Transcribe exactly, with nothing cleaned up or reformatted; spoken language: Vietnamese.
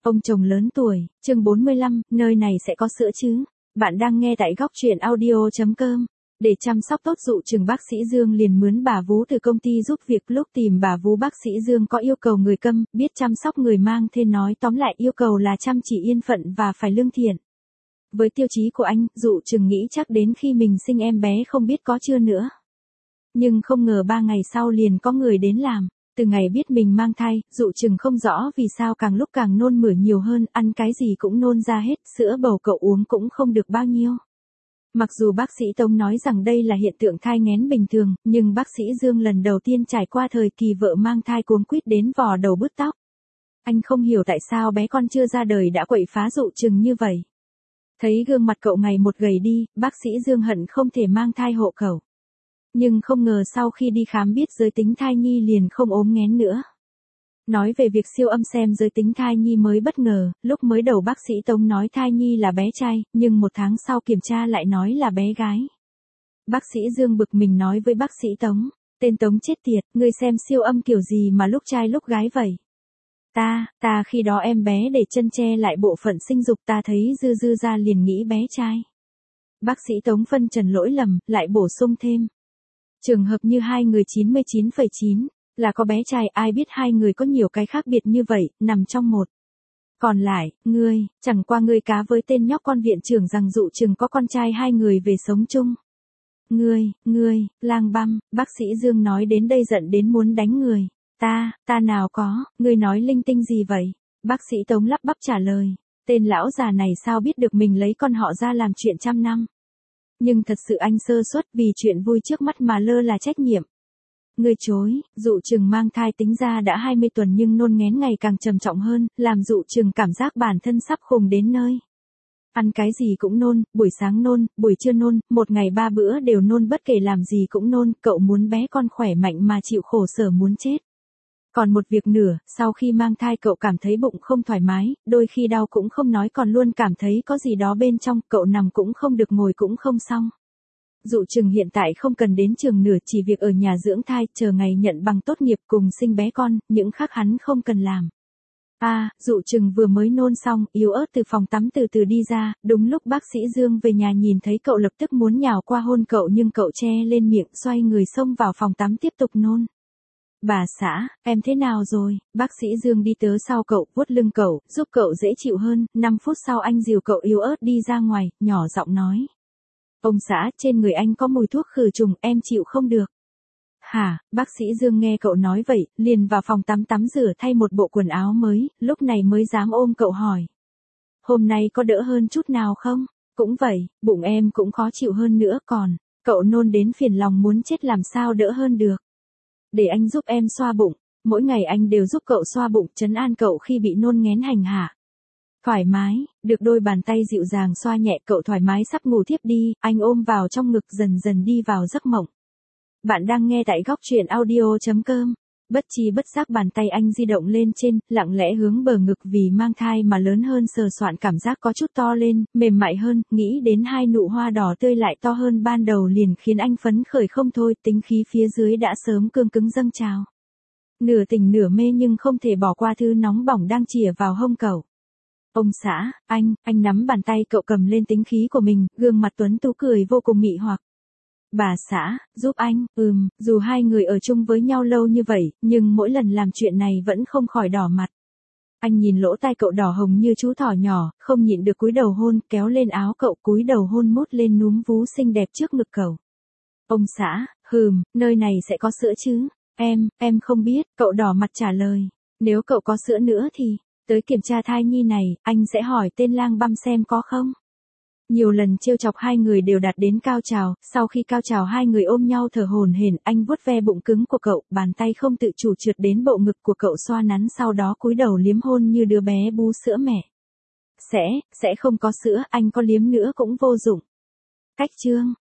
Ông chồng lớn tuổi, chương bốn mươi lăm, nơi này sẽ có sữa chứ? Bạn đang nghe tại góc truyện audio chấm com. Để chăm sóc tốt dụ chừng bác sĩ Dương liền mướn bà vú từ công ty giúp việc. Lúc tìm bà vú bác sĩ Dương có yêu cầu người câm, biết chăm sóc người mang thai, nói tóm lại yêu cầu là chăm chỉ yên phận và phải lương thiện. Với tiêu chí của anh, dụ chừng nghĩ chắc đến khi mình sinh em bé không biết có chưa nữa. Nhưng không ngờ ba ngày sau liền có người đến làm. Từ ngày biết mình mang thai, dụ chừng không rõ vì sao càng lúc càng nôn mửa nhiều hơn, ăn cái gì cũng nôn ra hết, sữa bầu cậu uống cũng không được bao nhiêu. Mặc dù bác sĩ Tống nói rằng đây là hiện tượng thai nghén bình thường, nhưng bác sĩ Dương lần đầu tiên trải qua thời kỳ vợ mang thai cuống quýt đến vò đầu bứt tóc. Anh không hiểu tại sao bé con chưa ra đời đã quậy phá dụ chừng như vậy. Thấy gương mặt cậu ngày một gầy đi, bác sĩ Dương hận không thể mang thai hộ cậu. Nhưng không ngờ sau khi đi khám biết giới tính thai nhi liền không ốm nghén nữa. Nói về việc siêu âm xem giới tính thai nhi mới bất ngờ, lúc mới đầu bác sĩ Tống nói thai nhi là bé trai, nhưng một tháng sau kiểm tra lại nói là bé gái. Bác sĩ Dương bực mình nói với bác sĩ Tống, tên Tống chết tiệt, ngươi xem siêu âm kiểu gì mà lúc trai lúc gái vậy? Ta, ta khi đó em bé để chân che lại bộ phận sinh dục ta thấy dư dư ra liền nghĩ bé trai. Bác sĩ Tống phân trần lỗi lầm, lại bổ sung thêm. Trường hợp như hai người chín mươi chín phẩy chín, là có bé trai, ai biết hai người có nhiều cái khác biệt như vậy, nằm trong một. Còn lại, ngươi, chẳng qua ngươi cá với tên nhóc con viện trưởng rằng dụ chừng có con trai hai người về sống chung. Ngươi, ngươi, lang băm, bác sĩ Dương nói đến đây giận đến muốn đánh người. Ta, ta nào có, ngươi nói linh tinh gì vậy? Bác sĩ Tống lắp bắp trả lời, tên lão già này sao biết được mình lấy con họ ra làm chuyện trăm năm. Nhưng thật sự anh sơ suất vì chuyện vui trước mắt mà lơ là trách nhiệm. Ngươi chối, dụ chừng mang thai tính ra đã hai mươi tuần nhưng nôn nghén ngày càng trầm trọng hơn, làm dụ chừng cảm giác bản thân sắp khùng đến nơi. Ăn cái gì cũng nôn, buổi sáng nôn, buổi trưa nôn, một ngày ba bữa đều nôn, bất kể làm gì cũng nôn, cậu muốn bé con khỏe mạnh mà chịu khổ sở muốn chết. Còn một việc nữa, sau khi mang thai cậu cảm thấy bụng không thoải mái, đôi khi đau cũng không nói còn luôn cảm thấy có gì đó bên trong, cậu nằm cũng không được ngồi cũng không xong. Dụ chừng hiện tại không cần đến trường nửa, chỉ việc ở nhà dưỡng thai, chờ ngày nhận bằng tốt nghiệp cùng sinh bé con, những khác hắn không cần làm. À, dụ chừng vừa mới nôn xong, yếu ớt từ phòng tắm từ từ đi ra, đúng lúc bác sĩ Dương về nhà nhìn thấy cậu lập tức muốn nhào qua hôn cậu nhưng cậu che lên miệng, xoay người xông vào phòng tắm tiếp tục nôn. Bà xã, em thế nào rồi? Bác sĩ Dương đi tới sau cậu, vuốt lưng cậu, giúp cậu dễ chịu hơn, năm phút sau anh dìu cậu yếu ớt đi ra ngoài, nhỏ giọng nói. Ông xã, trên người anh có mùi thuốc khử trùng, em chịu không được. Hả, bác sĩ Dương nghe cậu nói vậy, liền vào phòng tắm tắm rửa thay một bộ quần áo mới, lúc này mới dám ôm cậu hỏi. Hôm nay có đỡ hơn chút nào không? Cũng vậy, bụng em cũng khó chịu hơn nữa còn, cậu nôn đến phiền lòng muốn chết làm sao đỡ hơn được. Để anh giúp em xoa bụng, mỗi ngày anh đều giúp cậu xoa bụng, trấn an cậu khi bị nôn nghén hành hạ. Thoải mái, được đôi bàn tay dịu dàng xoa nhẹ cậu thoải mái sắp ngủ thiếp đi, anh ôm vào trong ngực dần dần đi vào giấc mộng. Bạn đang nghe tại góc truyện audio chấm com. Bất chi bất giác bàn tay anh di động lên trên, lặng lẽ hướng bờ ngực vì mang thai mà lớn hơn, sờ soạn cảm giác có chút to lên, mềm mại hơn, nghĩ đến hai nụ hoa đỏ tươi lại to hơn ban đầu liền khiến anh phấn khởi không thôi, tính khí phía dưới đã sớm cương cứng dâng trào. Nửa tỉnh nửa mê nhưng không thể bỏ qua thứ nóng bỏng đang chìa vào hông cậu. Ông xã, anh, anh nắm bàn tay cậu cầm lên tính khí của mình, gương mặt tuấn tú cười vô cùng mị hoặc. Bà xã, giúp anh, ừm, dù hai người ở chung với nhau lâu như vậy, nhưng mỗi lần làm chuyện này vẫn không khỏi đỏ mặt. Anh nhìn lỗ tai cậu đỏ hồng như chú thỏ nhỏ, không nhịn được cúi đầu hôn, kéo lên áo cậu, cúi đầu hôn mút lên núm vú xinh đẹp trước ngực cậu. Ông xã, hừm, nơi này sẽ có sữa chứ? Em, em không biết, cậu đỏ mặt trả lời. Nếu cậu có sữa nữa thì, tới kiểm tra thai nhi này, anh sẽ hỏi tên lang băm xem có không? Nhiều lần trêu chọc hai người đều đạt đến cao trào, sau khi cao trào hai người ôm nhau thở hổn hển, anh vuốt ve bụng cứng của cậu, bàn tay không tự chủ trượt đến bộ ngực của cậu xoa nắn sau đó cúi đầu liếm hôn như đứa bé bú sữa mẹ. Sẽ, sẽ không có sữa, anh có liếm nữa cũng vô dụng. Cách chương,